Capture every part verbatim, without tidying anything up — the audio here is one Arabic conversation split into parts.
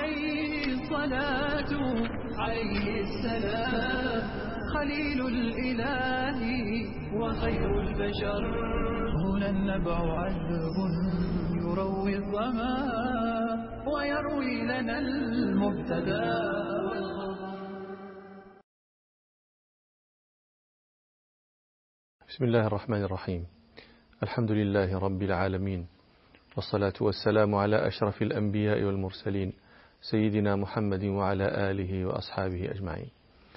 عليه الصلاة عليه السلام خليل الإله وخير البشر. هنا النبع عذب يروي الظما ويروي لنا المبتدى والخبر. بسم الله الرحمن الرحيم. الحمد لله رب العالمين، والصلاة والسلام على أشرف الأنبياء والمرسلين سيدنا محمد وعلى آله وأصحابه أجمعين.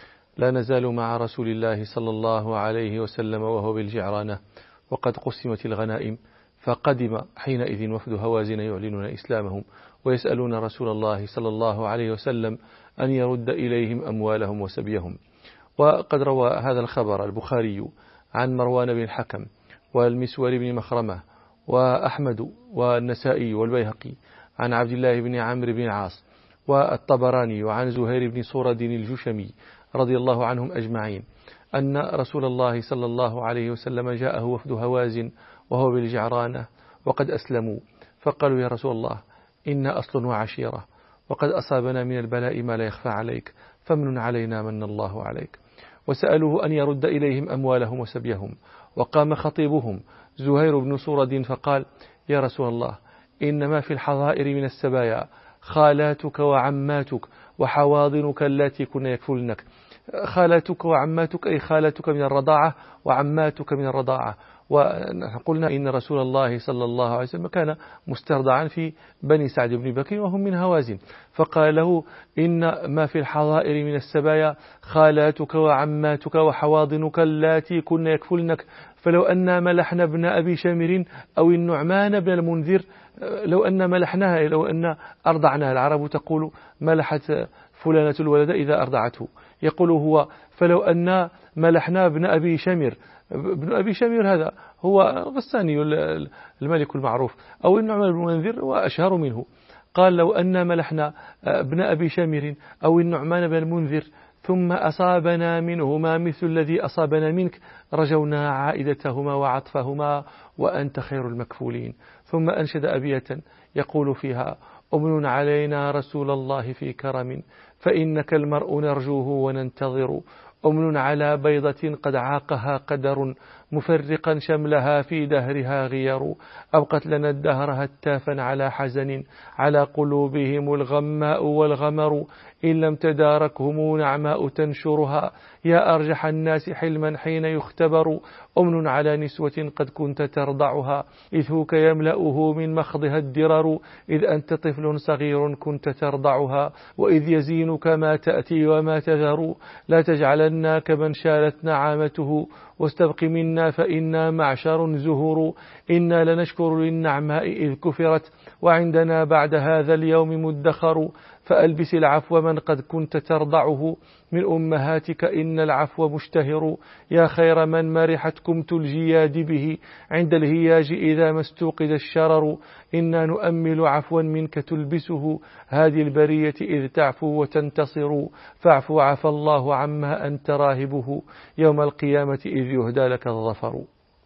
لا نزال مع رسول الله صلى الله عليه وسلم وهو بالجعرانة وقد قسمت الغنائم، فقدم حينئذ وفد هوازن يعلنون إسلامهم ويسألون رسول الله صلى الله عليه وسلم أن يرد إليهم أموالهم وسبيهم. وقد روى هذا الخبر البخاري عن مروان بن الحكم والمسور بن مخرمة وأحمد والنسائي والبيهقي عن عبد الله بن عمرو بن العاص والطبراني وعن زهير بن صورد الجشمي رضي الله عنهم أجمعين أن رسول الله صلى الله عليه وسلم جاءه وفد هوازن وهو بالجعرانة وقد أسلموا، فقالوا: يا رسول الله، إن أصل وعشيرة، وقد أصابنا من البلاء ما لا يخفى عليك، فمن علينا من الله عليك. وسألوه أن يرد إليهم أموالهم وسبيهم. وقام خطيبهم زهير بن صورد فقال: يا رسول الله، إنما في الحظائر من السبايا خالاتك وعماتك وحواضنك التي كن يكفلنك. خالاتك وعماتك أي خالاتك من الرضاعة وعماتك من الرضاعة. وقلنا إن رسول الله صلى الله عليه وسلم كان مسترضعا في بني سعد بن بكر وهم من هوازن، فقال له: إن ما في الحظائر من السبايا خالاتك وعماتك وحواضنك اللاتي كن يكفلنك، فلو أن ملحنا ابن أبي شامر أو النعمان بن المنذر، لو أن ملحناها، لو أن أرضعناها. العرب تقول: ملحت فلانة الولد إذا أرضعته، يقول هو: فلو أن ملحنا ابن أبي شامر. ابن أبي شامر هذا هو غساني الملك المعروف، أو النعمان بن المنذر وأشهر منه. قال: لو أن ملحنا ابن أبي شامر أو النعمان بن المنذر ثم أصابنا منهما مثل الذي أصابنا منك رجونا عائدتهما وعطفهما وأنت خير المكفولين. ثم أنشد أبية يقول فيها: أمن علينا رسول الله في كرم، فإنك المرء نرجوه وننتظر. أمن على بيضة قد عاقها قدر، مفرقا شملها في دهرها غير. أبقت لنا الدهر هتافا على حزن، على قلوبهم الغماء والغمر. إن لم تداركهم نعماء تنشرها، يا أرجح الناس حلما حين يختبر. أمن على نسوة قد كنت ترضعها، إذ هوك يملأه من مخضها الدرر. إذ أنت طفل صغير كنت ترضعها، وإذ يزينك ما تأتي وما تذر. لا تجعلنا كمن شالت نعامته، واستبق منا فإنا معشر زهور. إنا لنشكر للنعماء إذ كفرت، وعندنا بعد هذا اليوم مدخر. فألبس العفو من قد كنت ترضعه من أمهاتك، إن العفو مشتهر. يا خير من مرحت كمت الجياد به، عند الهياج إذا ما استوقد الشرر. إنا نؤمل عفوا منك تلبسه، هذه البرية إذ تعفو وتنتصر. فاعفو عفى الله عما أنت راهبه، يوم القيامة إذ يهدى لك الظفر.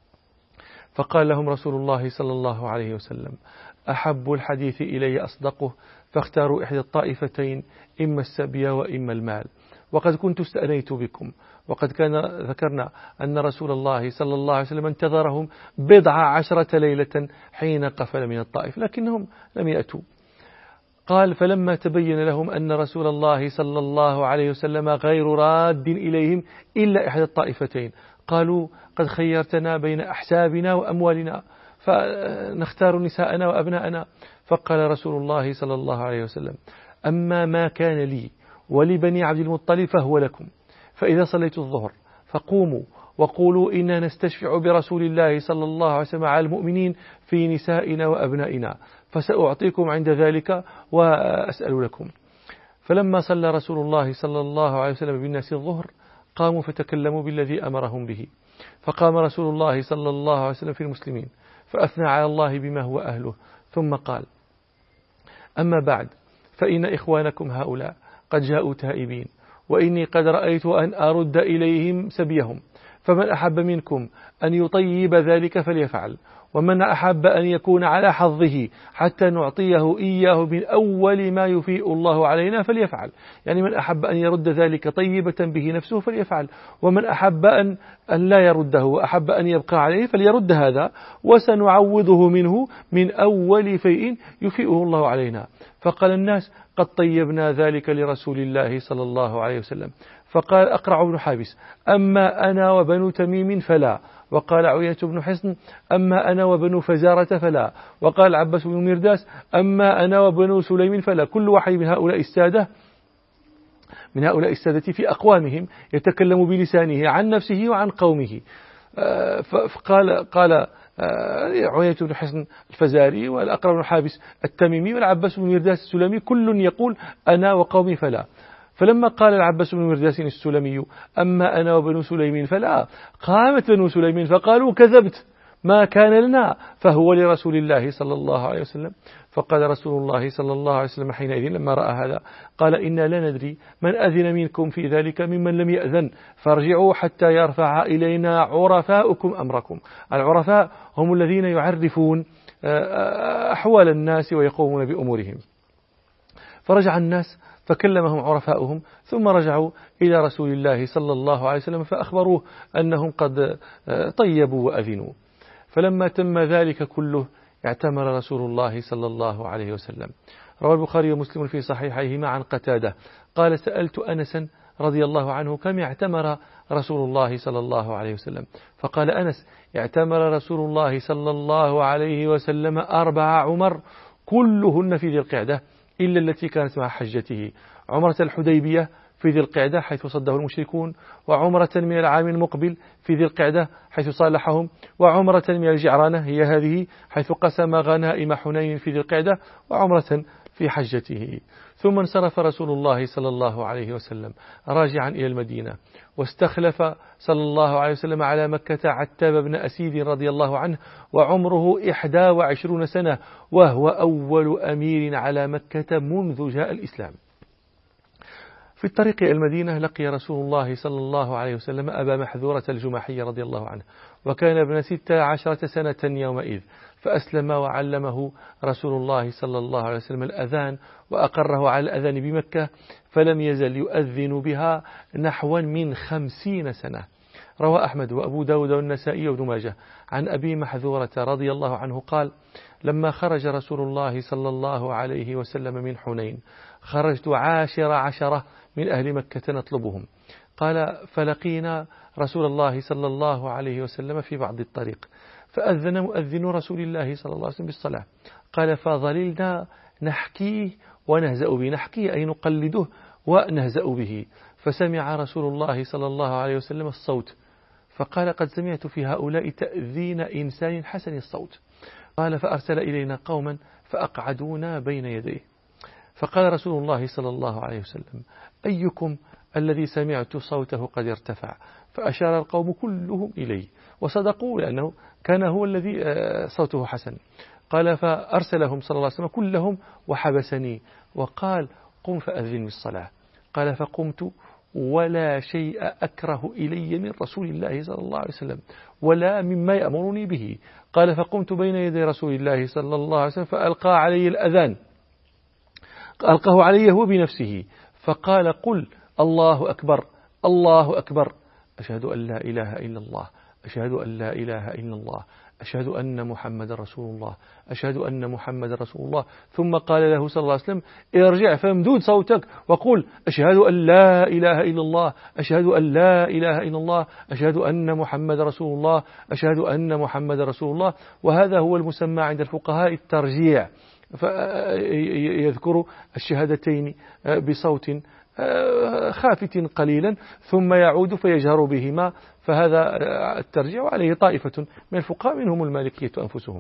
فقال لهم رسول الله صلى الله عليه وسلم: أحب الحديث إلي أصدقه، فاختاروا إحدى الطائفتين، إما السبي وإما المال. وقد كنت استأنيت بكم. وقد كان ذكرنا أن رسول الله صلى الله عليه وسلم انتظرهم بضع عشرة ليلة حين قفل من الطائف، لكنهم لم يأتوا. قال: فلما تبين لهم أن رسول الله صلى الله عليه وسلم غير راد إليهم إلا إحدى الطائفتين، قالوا: قد خيرتنا بين أحسابنا وأموالنا، فنختار نساءنا وأبناءنا. فقال رسول الله صلى الله عليه وسلم: أما ما كان لي ولبني عبد المطلب فهو لكم، فإذا صليت الظهر فقوموا وقولوا إنا نستشفع برسول الله صلى الله عليه وسلم على المؤمنين في نسائنا وأبنائنا، فسأعطيكم عند ذلك وأسأل لكم. فلما صلى رسول الله صلى الله عليه وسلم بالناس الظهر قاموا فتكلموا بالذي أمرهم به. فقام رسول الله صلى الله عليه وسلم في المسلمين فأثنى على الله بما هو أهله، ثم قال: أما بعد، فإن إخوانكم هؤلاء قد جاءوا تائبين، وإني قد رأيت أن أرد إليهم سبيهم، فمن أحب منكم أن يطيب ذلك فليفعل، ومن أحب أن يكون على حظه حتى نعطيه إياه من أول ما يفيء الله علينا فليفعل. يعني من أحب أن يرد ذلك طيبة به نفسه فليفعل، ومن أحب أن أن لا يرده وأحب أن يبقى عليه فليرد هذا، وسنعوضه منه من أول فيء يفيئه الله علينا. فقال الناس قد طيبنا ذلك لرسول الله صلى الله عليه وسلم. فقال أقرع بن حابس أما أنا وبنو تميم فلا. وقال عيينة بن حصن أما أنا وبنو فزارة فلا. وقال العباس بن مرداس أما أنا وبنو سليم فلا. كل واحد من هؤلاء السادة من هؤلاء السادة في أقوامهم يتكلم بلسانه عن نفسه وعن قومه. فقال قال عيينة بن حصن الفزاري والأقرع بن حابس التميمي والعباس بن مرداس السلمي كل يقول أنا وقومي فلا. فلما قال العباس بن مرداس السلمي أما أنا وبنو سليم فلا، قامت بنو سليم فقالوا كذبت، ما كان لنا فهو لرسول الله صلى الله عليه وسلم. فقال رسول الله صلى الله عليه وسلم حينئذ لما رأى هذا قال إنا لا ندري من أذن منكم في ذلك ممن لم يأذن، فارجعوا حتى يرفع إلينا عرفاؤكم أمركم. العرفاء هم الذين يعرفون أحوال الناس ويقومون بأمورهم. فرجع الناس فكلمهم عرفاؤهم ثم رجعوا إلى رسول الله صلى الله عليه وسلم فأخبروه أنهم قد طيبوا وأذنوا. فلما تم ذلك كله اعتمر رسول الله صلى الله عليه وسلم. روى البخاري ومسلم في صحيحيهما عن قتادة قال سألت أنسا رضي الله عنه كم اعتمر رسول الله صلى الله عليه وسلم؟ فقال أنس اعتمر رسول الله صلى الله عليه وسلم أربع عمر كلهن في ذي القعدة إلا التي كانت مع حجته، عمرة الحديبية في ذي القعدة حيث صده المشركون، وعمرة من العام المقبل في ذي القعدة حيث صالحهم، وعمرة من الجعرانة هي هذه حيث قسم غنائم حنين في ذي القعدة، وعمرة في حجته. ثم انصرف رسول الله صلى الله عليه وسلم راجعا إلى المدينة، واستخلف صلى الله عليه وسلم على مكة عتاب بن أسيد رضي الله عنه وعمره إحدى وعشرون سنة، وهو أول أمير على مكة منذ جاء الإسلام. في الطريق إلى المدينة لقي رسول الله صلى الله عليه وسلم أبا محذورة الجمحي رضي الله عنه، وكان ابن ست عشرة سنة يومئذ، فأسلم وعلمه رسول الله صلى الله عليه وسلم الأذان وأقره على الأذان بمكة، فلم يزل يؤذن بها نحو من خمسين سنة. روى أحمد وأبو داود والنسائي وابن ماجه عن أبي محذورة رضي الله عنه قال لما خرج رسول الله صلى الله عليه وسلم من حنين خرجت عاشر عشرة من أهل مكة نطلبهم. قال فلقينا رسول الله صلى الله عليه وسلم في بعض الطريق فأذن مؤذن رسول الله صلى الله عليه وسلم بالصلاة. قال فظللنا نحكيه ونهزأ به، نحكيه أي نقلده ونهزأ به، فسمع رسول الله صلى الله عليه وسلم الصوت فقال قد سمعت في هؤلاء تأذين إنسان حسن الصوت. قال فأرسل إلينا قوما فأقعدونا بين يديه، فقال رسول الله صلى الله عليه وسلم أيكم الذي سمعت صوته قد ارتفع؟ فأشار القوم كلهم إليه، وصدقوا لأنه كان هو الذي صوته حسن. قال فأرسلهم صلى الله عليه وسلم كلهم وحبسني وقال قم فأذن بالصلاة. قال فقمت ولا شيء أكره إلي من رسول الله صلى الله عليه وسلم ولا مما يأمرني به. قال فقمت بين يدي رسول الله صلى الله عليه وسلم فألقى علي الأذان، ألقاه علي هو بنفسه، فقال قل الله أكبر الله أكبر أشهد أن لا إله إلا الله أشهد أن لا إله إلا الله أشهد أن محمد رسول الله أشهد أن محمد رسول الله. ثم قال له صلى الله عليه وسلم ارجع فامدود صوتك وقول أشهد أن لا إله إلا الله أشهد أن لا إله إلا الله أشهد أن محمد رسول الله أشهد أن محمد رسول الله. وهذا هو المسمى عند الفقهاء الترجيع، فيذكر الشهادتين بصوت خافت قليلا ثم يعود فيجهر بهما، فهذا الترجيع وعليه طائفة من الفقهاء منهم المالكية أنفسهم.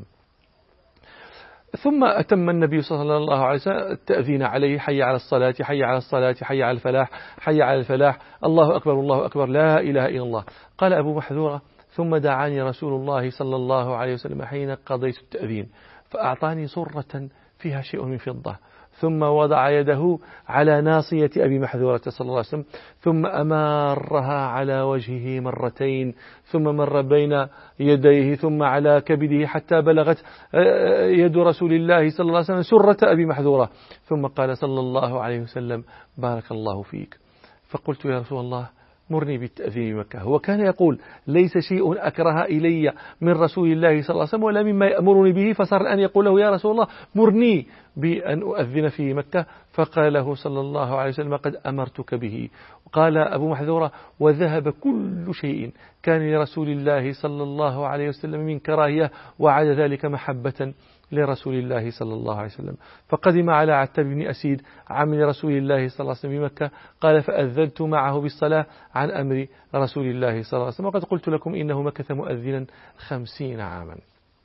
ثم أتم النبي صلى الله عليه وسلم التأذين عليه حي على الصلاة حي على الصلاة حي على الفلاح حي على الفلاح الله أكبر الله أكبر لا إله إلا الله. قال أبو محذورة ثم دعاني رسول الله صلى الله عليه وسلم حين قضيت التأذين فأعطاني صرة فيها شيء من فضة ثم وضع يده على ناصية أبي محذورة صلى الله عليه وسلم ثم أمرها على وجهه مرتين ثم مر بين يديه ثم على كبده حتى بلغت يد رسول الله صلى الله عليه وسلم سرة أبي محذورة ثم قال صلى الله عليه وسلم بارك الله فيك. فقلت يا رسول الله مرني بالتأذين بمكة. هو كان يقول ليس شيء أكره إلي من رسول الله صلى الله عليه وسلم ولا مما يأمرني به، فصار الآن يقول له يا رسول الله مرني بأن أؤذن في مكة. فقال له صلى الله عليه وسلم قد أمرتك به. قال أبو محذورة وذهب كل شيء كان لرسول الله صلى الله عليه وسلم من كراهية وعاد ذلك محبة لرسول الله صلى الله عليه وسلم. فقدم على عتاب بن أسيد عم رسول الله صلى الله عليه وسلم بمكة قال فأذنت معه بالصلاة عن أمر رسول الله صلى الله عليه وسلم وقد قلت لكم إنه مكث مؤذنا خمسين عاما.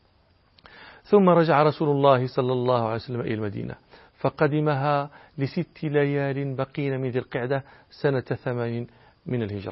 ثم رجع رسول الله صلى الله عليه وسلم إلى المدينة فقدمها لست ليال بقين من ذي القعدة سنة ثمان من الهجرة.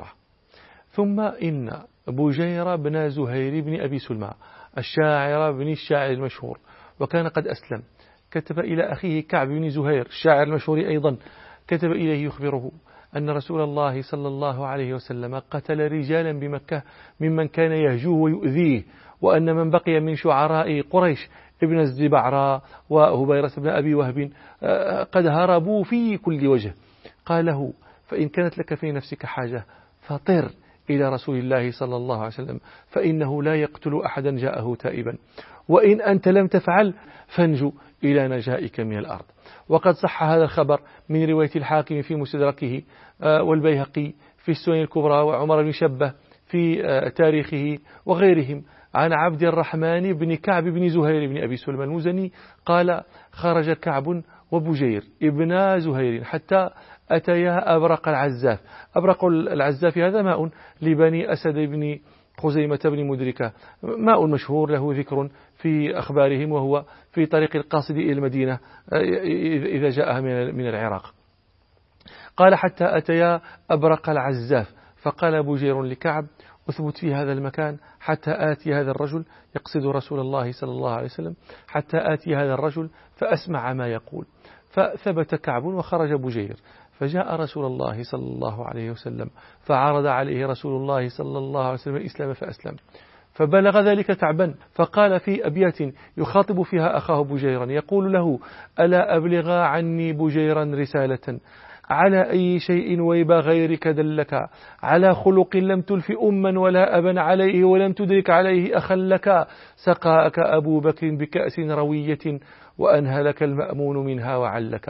ثم إن بجير بن زهير بن أبي سلمى الشاعر بن الشاعر المشهور وكان قد أسلم كتب إلى أخيه كعب بن زهير الشاعر المشهور أيضا، كتب إليه يخبره أن رسول الله صلى الله عليه وسلم قتل رجالا بمكة ممن كان يهجوه ويؤذيه، وأن من بقي من شعراء قريش ابن الزبعراء وهبيرة بن أبي وهب قد هربوا في كل وجه. قال له فإن كانت لك في نفسك حاجة فطر إلى رسول الله صلى الله عليه وسلم فإنه لا يقتل أحدا جاءه تائبا، وإن أنت لم تفعل فانجو إلى نجائك من الأرض. وقد صح هذا الخبر من رواية الحاكم في مستدركه والبيهقي في السنن الكبرى وعمر بن شبه في تاريخه وغيرهم عن عبد الرحمن بن كعب بن زهير بن أبي سلمى المزني قال خرج كعب وبجير ابن زهير حتى أتيا أبرق العزاف. أبرق العزاف هذا ماء لبني أسد بن خزيمة بن مدركة، ماء مشهور له ذكر في أخبارهم وهو في طريق القاصد إلى المدينة إذا جاءها من العراق. قال حتى أتيا أبرق العزاف فقال بجير لكعب أثبت في هذا المكان حتى آتي هذا الرجل، يقصد رسول الله صلى الله عليه وسلم، حتى آتي هذا الرجل فأسمع ما يقول. فثبت كعب وخرج بجير فجاء رسول الله صلى الله عليه وسلم فعرض عليه رسول الله صلى الله عليه وسلم الإسلام فأسلم. فبلغ ذلك كعبا فقال في أبيات يخاطب فيها أخاه بجيرا يقول له ألا أبلغ عني بجيرا رسالة على أي شيء ويب غيرك دلك، على خلق لم تلف أما ولا أبا عليه ولم تدرك عليه أخا لك، سقاك أبو بكر بكأس روية وأنهلك المأمون منها وعلك.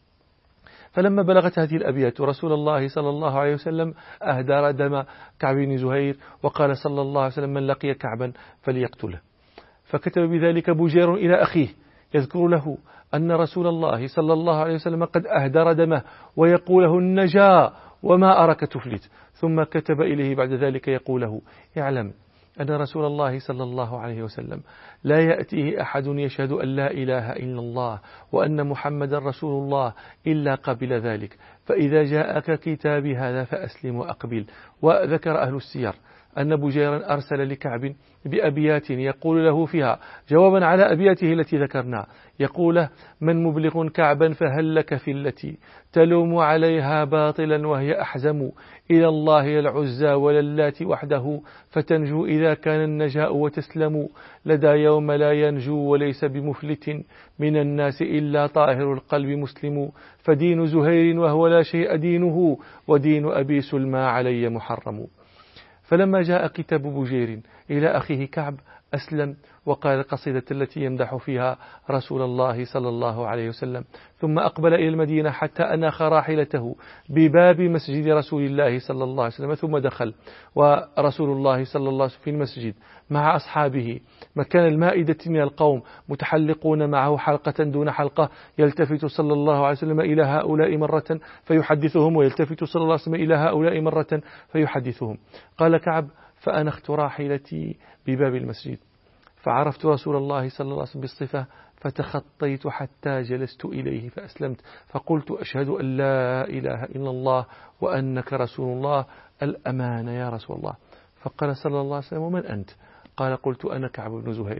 فلما بلغت هذه الأبيات رسول الله صلى الله عليه وسلم أهدر دم كعب بن زهير وقال صلى الله عليه وسلم من لقي كعبا فليقتله. فكتب بذلك بجير إلى أخيه يذكر له أن رسول الله صلى الله عليه وسلم قد أهدر دمه ويقوله النجاة وما أراك تفلت. ثم كتب إليه بعد ذلك يقوله اعلم أن رسول الله صلى الله عليه وسلم لا يأتيه أحد يشهد أن لا إله إلا الله وأن محمد رسول الله إلا قبل ذلك، فإذا جاءك كتاب هذا فأسلم وأقبل. وذكر أهل السير أن بجيرا أرسل لكعب بأبيات يقول له فيها جوابا على أبياته التي ذكرنا، يقول من مبلغ كعبا فهل لك في التي تلوم عليها باطلا وهي أحزم إلى الله العزى وللات وحده فتنجو إذا كان النجاء وتسلم، لدى يوم لا ينجو وليس بمفلت من الناس إلا طاهر القلب مسلم، فدين زهير وهو لا شيء دينه ودين أبي سلمى علي محرم. فلما جاء كتاب بجير إلى أخيه كعب أسلم وقال القصيدة التي يمدح فيها رسول الله صلى الله عليه وسلم، ثم أقبل إلى المدينة حتى أناخ راحلته بباب مسجد رسول الله صلى الله عليه وسلم، ثم دخل ورسول الله صلى الله عليه وسلم في المسجد مع أصحابه مكان المائدة من القوم متحلقون معه حلقة دون حلقة، يلتفت صلى الله عليه وسلم إلى هؤلاء مرة فيحدثهم ويلتفت صلى الله عليه وسلم إلى هؤلاء مرة فيحدثهم. قال كعب فأنخت راحلتي بباب المسجد فعرفت رسول الله صلى الله عليه وسلم بالصفة فتخطيت حتى جلست إليه فأسلمت، فقلت أشهد أن لا إله إلا الله وأنك رسول الله، الأمان يا رسول الله. فقال صلى الله عليه وسلم ومن أنت؟ قال قلت أنا كعب بن زهير.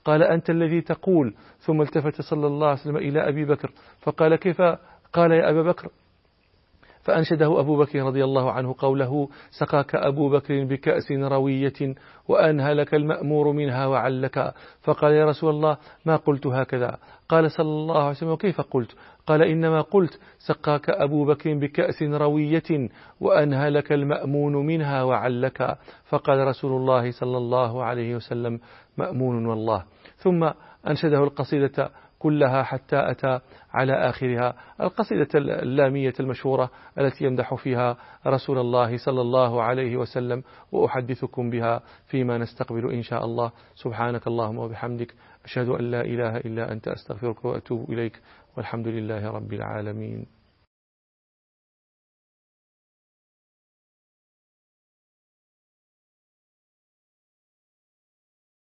قال أنت الذي تقول. ثم التفت صلى الله عليه وسلم إلى أبي بكر فقال كيف؟ قال يا أبا بكر، فأنشده أبو بكر رضي الله عنه قوله سقاك أبو بكر بكأس روية وأنهى لك المأمور منها وعلك. فقال يا رسول الله ما قلت هكذا. قال صلى الله عليه وسلم وكيف قلت؟ قال إنما قلت سقاك أبو بكر بكأس روية وأنهى لك المأمون منها وعلك. فقال رسول الله صلى الله عليه وسلم مأمون والله. ثم أنشده القصيدة كلها حتى أتى على آخرها، القصيدة اللامية المشهورة التي يمدح فيها رسول الله صلى الله عليه وسلم، وأحدثكم بها فيما نستقبل إن شاء الله. سبحانك اللهم وبحمدك، أشهد أن لا إله إلا أنت، أستغفرك وأتوب إليك، والحمد لله رب العالمين.